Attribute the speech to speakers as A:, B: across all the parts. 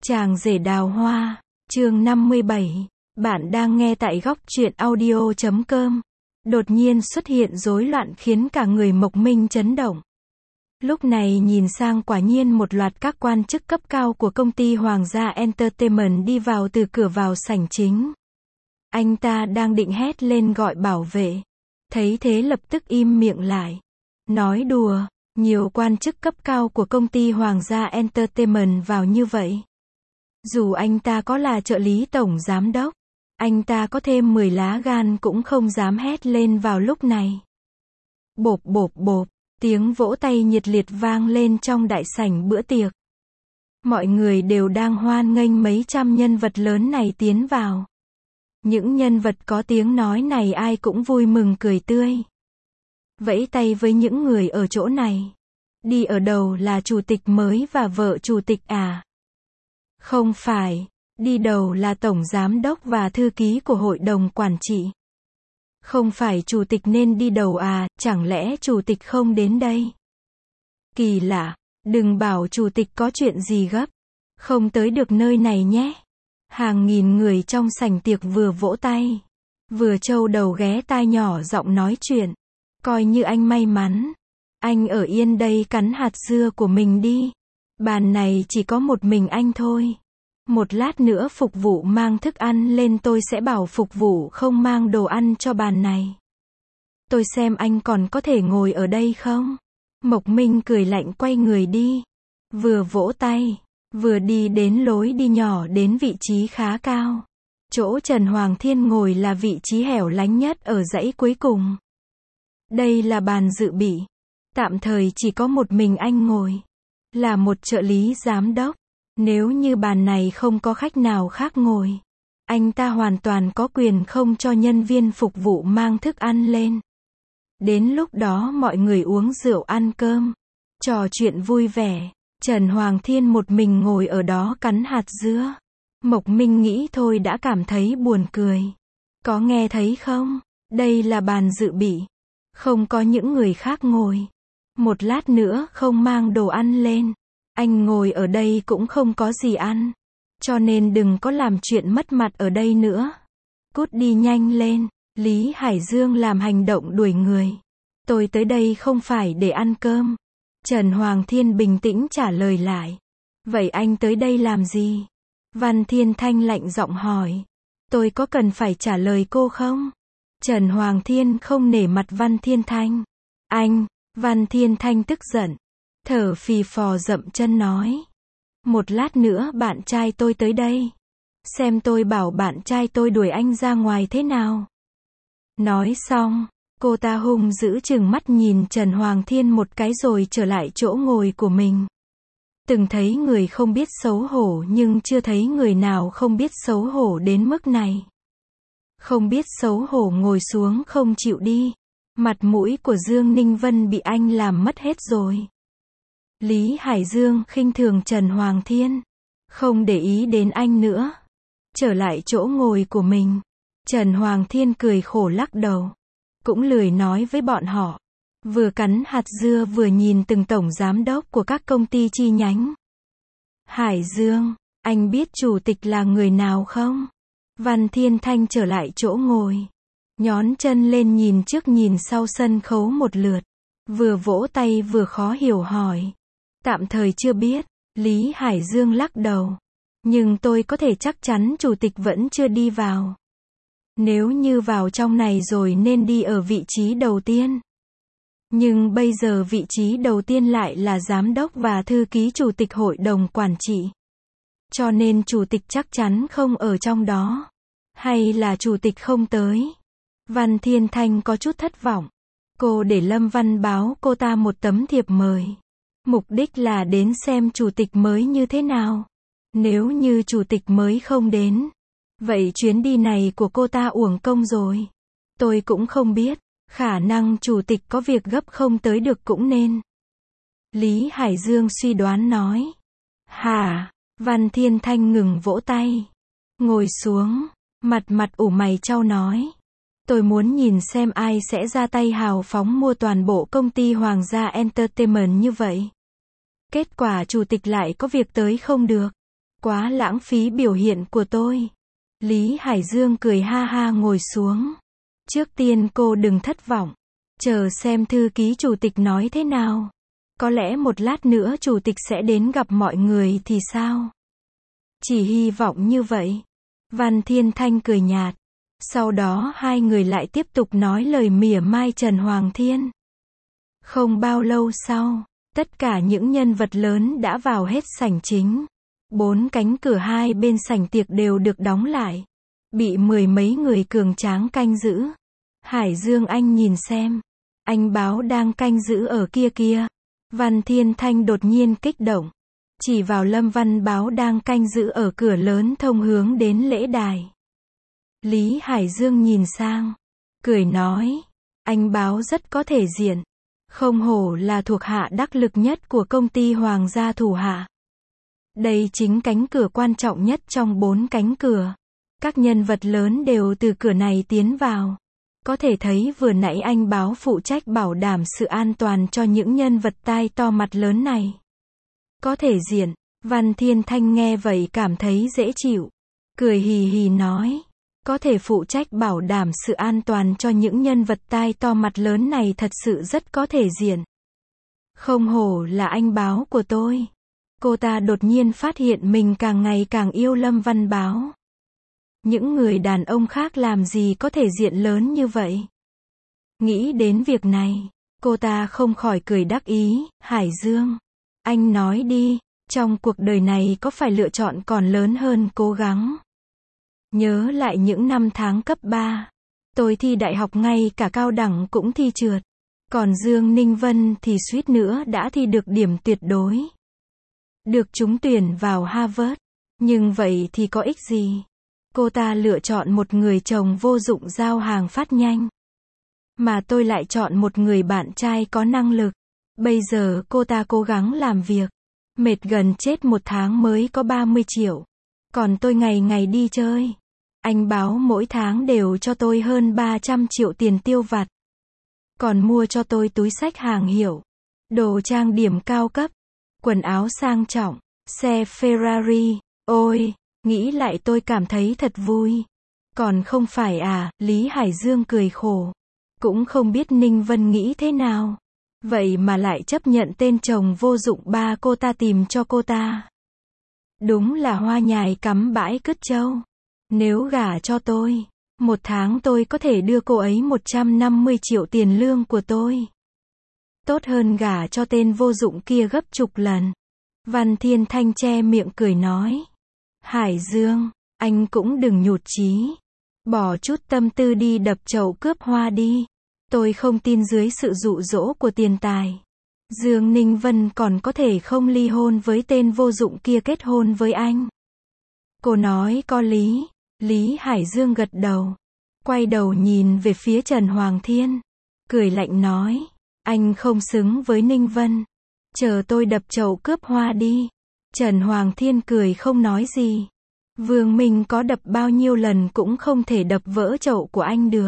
A: Chàng rể đào hoa, chương 57. Bạn đang nghe tại góc truyện audio.com. Đột nhiên xuất hiện rối loạn khiến cả người Mộc Minh chấn động. Lúc này nhìn sang quả nhiên một loạt các quan chức cấp cao của công ty Hoàng gia Entertainment đi vào từ cửa vào sảnh chính. Anh ta đang định hét lên gọi bảo vệ. Thấy thế lập tức im miệng lại. Nói đùa, nhiều quan chức cấp cao của công ty Hoàng gia Entertainment vào như vậy. Dù anh ta có là trợ lý tổng giám đốc, anh ta có thêm 10 lá gan cũng không dám hét lên vào lúc này. Bộp bộp bộp, tiếng vỗ tay nhiệt liệt vang lên trong đại sảnh bữa tiệc. Mọi người đều đang hoan nghênh mấy trăm nhân vật lớn này tiến vào. Những nhân vật có tiếng nói này ai cũng vui mừng cười tươi. Vẫy tay với những người ở chỗ này. Đi ở đầu là chủ tịch mới và vợ chủ tịch à? Không phải, đi đầu là tổng giám đốc và thư ký của hội đồng quản trị. Không phải chủ tịch nên đi đầu à, chẳng lẽ chủ tịch không đến đây? Kỳ lạ, đừng bảo chủ tịch có chuyện gì gấp, không tới được nơi này nhé. Hàng nghìn người trong sảnh tiệc vừa vỗ tay, vừa trâu đầu ghé tai nhỏ giọng nói chuyện. Coi như anh may mắn, anh ở yên đây cắn hạt dưa của mình đi. Bàn này chỉ có một mình anh thôi. Một lát nữa phục vụ mang thức ăn lên tôi sẽ bảo phục vụ không mang đồ ăn cho bàn này. Tôi xem anh còn có thể ngồi ở đây không? Mộc Minh cười lạnh quay người đi. Vừa vỗ tay, vừa đi đến lối đi nhỏ đến vị trí khá cao. Chỗ Trần Hoàng Thiên ngồi là vị trí hẻo lánh nhất ở dãy cuối cùng. Đây là bàn dự bị. Tạm thời chỉ có một mình anh ngồi. Là một trợ lý giám đốc. Nếu như bàn này không có khách nào khác ngồi, anh ta hoàn toàn có quyền không cho nhân viên phục vụ mang thức ăn lên. Đến lúc đó mọi người uống rượu ăn cơm, trò chuyện vui vẻ. Trần Hoàng Thiên một mình ngồi ở đó cắn hạt dứa. Mộc Minh nghĩ thôi đã cảm thấy buồn cười. Có nghe thấy không? Đây là bàn dự bị. Không có những người khác ngồi. Một lát nữa không mang đồ ăn lên. Anh ngồi ở đây cũng không có gì ăn. Cho nên đừng có làm chuyện mất mặt ở đây nữa. Cút đi nhanh lên. Lý Hải Dương làm hành động đuổi người. Tôi tới đây không phải để ăn cơm. Trần Hoàng Thiên bình tĩnh trả lời lại. Vậy anh tới đây làm gì? Văn Thiên Thanh lạnh giọng hỏi. Tôi có cần phải trả lời cô không? Trần Hoàng Thiên không nể mặt Văn Thiên Thanh. Anh, Văn Thiên Thanh tức giận. Thở phì phò dậm chân nói. Một lát nữa bạn trai tôi tới đây. Xem tôi bảo bạn trai tôi đuổi anh ra ngoài thế nào. Nói xong, cô ta hung dữ trừng mắt nhìn Trần Hoàng Thiên một cái rồi trở lại chỗ ngồi của mình. Từng thấy người không biết xấu hổ nhưng chưa thấy người nào không biết xấu hổ đến mức này. Không biết xấu hổ ngồi xuống không chịu đi. Mặt mũi của Dương Ninh Vân bị anh làm mất hết rồi. Lý Hải Dương khinh thường Trần Hoàng Thiên. Không để ý đến anh nữa. Trở lại chỗ ngồi của mình. Trần Hoàng Thiên cười khổ lắc đầu. Cũng lười nói với bọn họ. Vừa cắn hạt dưa vừa nhìn từng tổng giám đốc của các công ty chi nhánh. Hải Dương, anh biết chủ tịch là người nào không? Văn Thiên Thanh trở lại chỗ ngồi. Nhón chân lên nhìn trước nhìn sau sân khấu một lượt. Vừa vỗ tay vừa khó hiểu hỏi. Tạm thời chưa biết. Lý Hải Dương lắc đầu. Nhưng tôi có thể chắc chắn chủ tịch vẫn chưa đi vào. Nếu như vào trong này rồi nên đi ở vị trí đầu tiên. Nhưng bây giờ vị trí đầu tiên lại là giám đốc và thư ký chủ tịch hội đồng quản trị. Cho nên chủ tịch chắc chắn không ở trong đó. Hay là chủ tịch không tới? Văn Thiên Thanh có chút thất vọng. Cô để Lâm Văn báo cô ta một tấm thiệp mời. Mục đích là đến xem chủ tịch mới như thế nào. Nếu như chủ tịch mới không đến, vậy chuyến đi này của cô ta uổng công rồi. Tôi cũng không biết, khả năng chủ tịch có việc gấp không tới được cũng nên. Lý Hải Dương suy đoán nói. Hả? Văn Thiên Thanh ngừng vỗ tay. Ngồi xuống, mặt ủ mày chau nói. Tôi muốn nhìn xem ai sẽ ra tay hào phóng mua toàn bộ công ty Hoàng gia Entertainment như vậy. Kết quả chủ tịch lại có việc tới không được. Quá lãng phí biểu hiện của tôi. Lý Hải Dương cười ha ha ngồi xuống. Trước tiên cô đừng thất vọng. Chờ xem thư ký chủ tịch nói thế nào. Có lẽ một lát nữa chủ tịch sẽ đến gặp mọi người thì sao? Chỉ hy vọng như vậy. Văn Thiên Thanh cười nhạt. Sau đó hai người lại tiếp tục nói lời mỉa mai Trần Hoàng Thiên. Không bao lâu sau, tất cả những nhân vật lớn đã vào hết sảnh chính. 4 cánh cửa hai bên sảnh tiệc đều được đóng lại. Bị 10 mấy người cường tráng canh giữ. Hải Dương anh nhìn xem. Anh báo đang canh giữ ở kia kia. Văn Thiên Thanh đột nhiên kích động. Chỉ vào Lâm Văn Báo đang canh giữ ở cửa lớn thông hướng đến lễ đài. Lý Hải Dương nhìn sang. Cười nói. Anh Báo rất có thể diện. Không hổ là thuộc hạ đắc lực nhất của công ty Hoàng gia thủ hạ. Đây chính cánh cửa quan trọng nhất trong 4 cánh cửa. Các nhân vật lớn đều từ cửa này tiến vào. Có thể thấy vừa nãy anh Báo phụ trách bảo đảm sự an toàn cho những nhân vật tai to mặt lớn này. Có thể diện, Văn Thiên Thanh nghe vậy cảm thấy dễ chịu. Cười hì hì nói. Có thể phụ trách bảo đảm sự an toàn cho những nhân vật tai to mặt lớn này thật sự rất có thể diện. Không hổ là anh Báo của tôi. Cô ta đột nhiên phát hiện mình càng ngày càng yêu Lâm Văn Báo. Những người đàn ông khác làm gì có thể diện lớn như vậy? Nghĩ đến việc này, cô ta không khỏi cười đắc ý. Hải Dương, anh nói đi, trong cuộc đời này có phải lựa chọn còn lớn hơn cố gắng? Nhớ lại những năm tháng cấp 3, tôi thi đại học ngay cả cao đẳng cũng thi trượt. Còn Dương Ninh Vân thì suýt nữa đã thi được điểm tuyệt đối. Được trúng tuyển vào Harvard. Nhưng vậy thì có ích gì? Cô ta lựa chọn một người chồng vô dụng giao hàng phát nhanh. Mà tôi lại chọn một người bạn trai có năng lực. Bây giờ cô ta cố gắng làm việc. Mệt gần chết 1 tháng mới có 30 triệu. Còn tôi ngày ngày đi chơi. Anh Báo mỗi tháng đều cho tôi hơn 300 triệu tiền tiêu vặt. Còn mua cho tôi túi xách hàng hiệu. Đồ trang điểm cao cấp. Quần áo sang trọng. Xe Ferrari. Ôi, nghĩ lại tôi cảm thấy thật vui. Còn không phải à, Lý Hải Dương cười khổ. Cũng không biết Ninh Vân nghĩ thế nào. Vậy mà lại chấp nhận tên chồng vô dụng ba cô ta tìm cho cô ta. Đúng là hoa nhài cắm bãi cứt trâu. Nếu gả cho tôi, 1 tháng tôi có thể đưa cô ấy 150 triệu tiền lương của tôi. Tốt hơn gả cho tên vô dụng kia gấp chục lần. Văn Thiên Thanh che miệng cười nói. Hải Dương, anh cũng đừng nhụt chí. Bỏ chút tâm tư đi đập chậu cướp hoa đi. Tôi không tin dưới sự dụ dỗ của tiền tài. Dương Ninh Vân còn có thể không ly hôn với tên vô dụng kia kết hôn với anh. Cô nói có lý. Lý Hải Dương gật đầu. Quay đầu nhìn về phía Trần Hoàng Thiên. Cười lạnh nói. Anh không xứng với Ninh Vân. Chờ tôi đập chậu cướp hoa đi. Trần Hoàng Thiên cười không nói gì. Vương Minh có đập bao nhiêu lần cũng không thể đập vỡ chậu của anh được.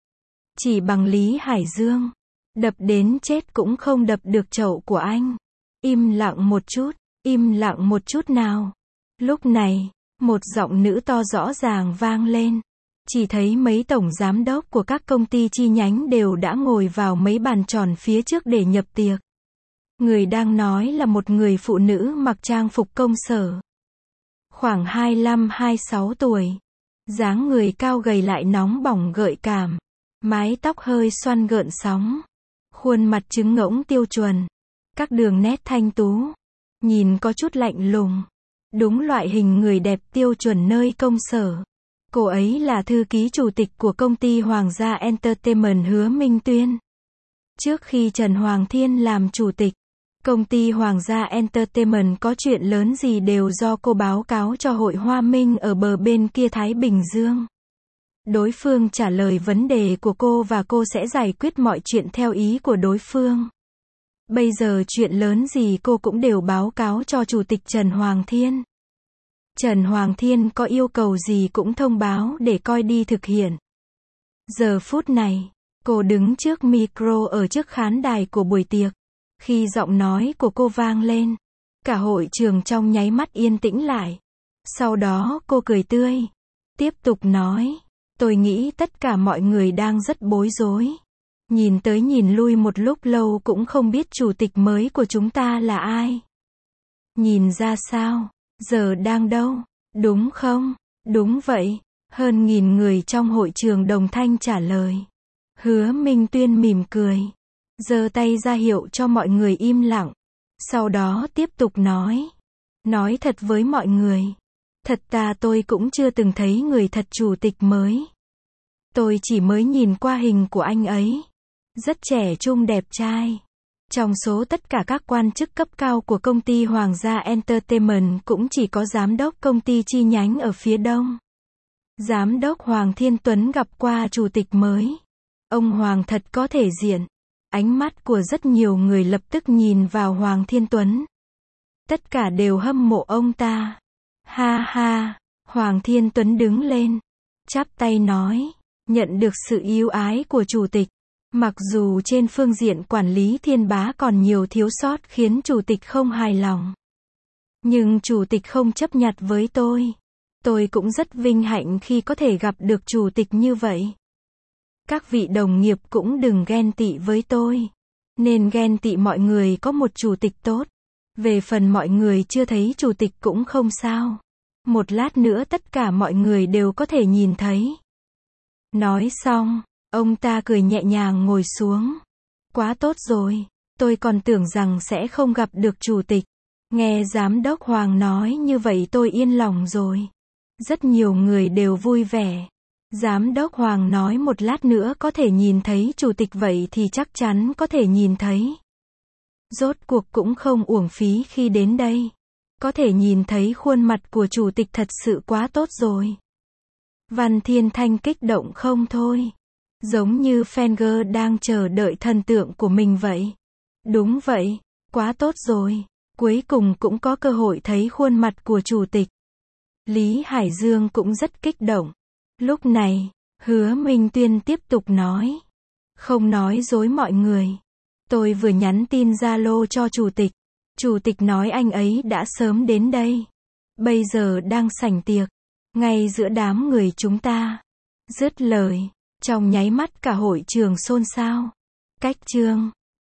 A: Chỉ bằng Lý Hải Dương. Đập đến chết cũng không đập được chậu của anh. Im lặng một chút. Im lặng một chút nào. Lúc này, một giọng nữ to rõ ràng vang lên. Chỉ thấy mấy tổng giám đốc của các công ty chi nhánh đều đã ngồi vào mấy bàn tròn phía trước để nhập tiệc. Người đang nói là một người phụ nữ mặc trang phục công sở. Khoảng 25-26 tuổi. Dáng người cao gầy lại nóng bỏng gợi cảm. Mái tóc hơi xoăn gợn sóng. Khuôn mặt trứng ngỗng tiêu chuẩn. Các đường nét thanh tú. Nhìn có chút lạnh lùng. Đúng loại hình người đẹp tiêu chuẩn nơi công sở. Cô ấy là thư ký chủ tịch của công ty Hoàng gia Entertainment Hứa Minh Tuyên. Trước khi Trần Hoàng Thiên làm chủ tịch, công ty Hoàng gia Entertainment có chuyện lớn gì đều do cô báo cáo cho Hội Hoa Minh ở bờ bên kia Thái Bình Dương. Đối phương trả lời vấn đề của cô và cô sẽ giải quyết mọi chuyện theo ý của đối phương. Bây giờ chuyện lớn gì cô cũng đều báo cáo cho Chủ tịch Trần Hoàng Thiên. Trần Hoàng Thiên có yêu cầu gì cũng thông báo để coi đi thực hiện. Giờ phút này, cô đứng trước micro ở trước khán đài của buổi tiệc. Khi giọng nói của cô vang lên, cả hội trường trong nháy mắt yên tĩnh lại. Sau đó cô cười tươi, tiếp tục nói, tôi nghĩ tất cả mọi người đang rất bối rối. Nhìn tới nhìn lui một lúc lâu cũng không biết chủ tịch mới của chúng ta là ai. Nhìn ra sao? Giờ đang đâu? Đúng không? Đúng vậy. Hơn 1000 người trong hội trường đồng thanh trả lời. Hứa Minh Tuyên mỉm cười, giơ tay ra hiệu cho mọi người im lặng. Sau đó tiếp tục nói thật với mọi người. Thật tôi cũng chưa từng thấy người thật chủ tịch mới. Tôi chỉ mới nhìn qua hình của anh ấy. Rất trẻ trung đẹp trai. Trong số tất cả các quan chức cấp cao của công ty Hoàng gia Entertainment cũng chỉ có giám đốc công ty chi nhánh ở phía đông. Giám đốc Hoàng Thiên Tuấn gặp qua chủ tịch mới. Ông Hoàng thật có thể diện. Ánh mắt của rất nhiều người lập tức nhìn vào Hoàng Thiên Tuấn. Tất cả đều hâm mộ ông ta. Ha ha, Hoàng Thiên Tuấn đứng lên, chắp tay nói, nhận được sự yêu ái của chủ tịch. Mặc dù trên phương diện quản lý Thiên Bá còn nhiều thiếu sót khiến chủ tịch không hài lòng. Nhưng chủ tịch không chấp nhặt với tôi. Tôi cũng rất vinh hạnh khi có thể gặp được chủ tịch như vậy. Các vị đồng nghiệp cũng đừng ghen tị với tôi. Nên ghen tị mọi người có một chủ tịch tốt. Về phần mọi người chưa thấy chủ tịch cũng không sao. Một lát nữa tất cả mọi người đều có thể nhìn thấy. Nói xong, ông ta cười nhẹ nhàng ngồi xuống. Quá tốt rồi, tôi còn tưởng rằng sẽ không gặp được chủ tịch. Nghe giám đốc Hoàng nói như vậy tôi yên lòng rồi. Rất nhiều người đều vui vẻ. Giám đốc Hoàng nói một lát nữa có thể nhìn thấy chủ tịch vậy thì chắc chắn có thể nhìn thấy. Rốt cuộc cũng không uổng phí khi đến đây. Có thể nhìn thấy khuôn mặt của chủ tịch thật sự quá tốt rồi. Văn Thiên Thanh kích động không thôi. Giống như Fenger đang chờ đợi thần tượng của mình vậy. Đúng vậy, quá tốt rồi. Cuối cùng cũng có cơ hội thấy khuôn mặt của chủ tịch. Lý Hải Dương cũng rất kích động. Lúc này, Hứa Minh Tuyên tiếp tục nói. Không nói dối mọi người. Tôi vừa nhắn tin Zalo cho chủ tịch. Chủ tịch nói anh ấy đã sớm đến đây. Bây giờ đang sảnh tiệc. Ngay giữa đám người chúng ta. Dứt lời. Trong nháy mắt cả hội trường xôn xao. Cách chương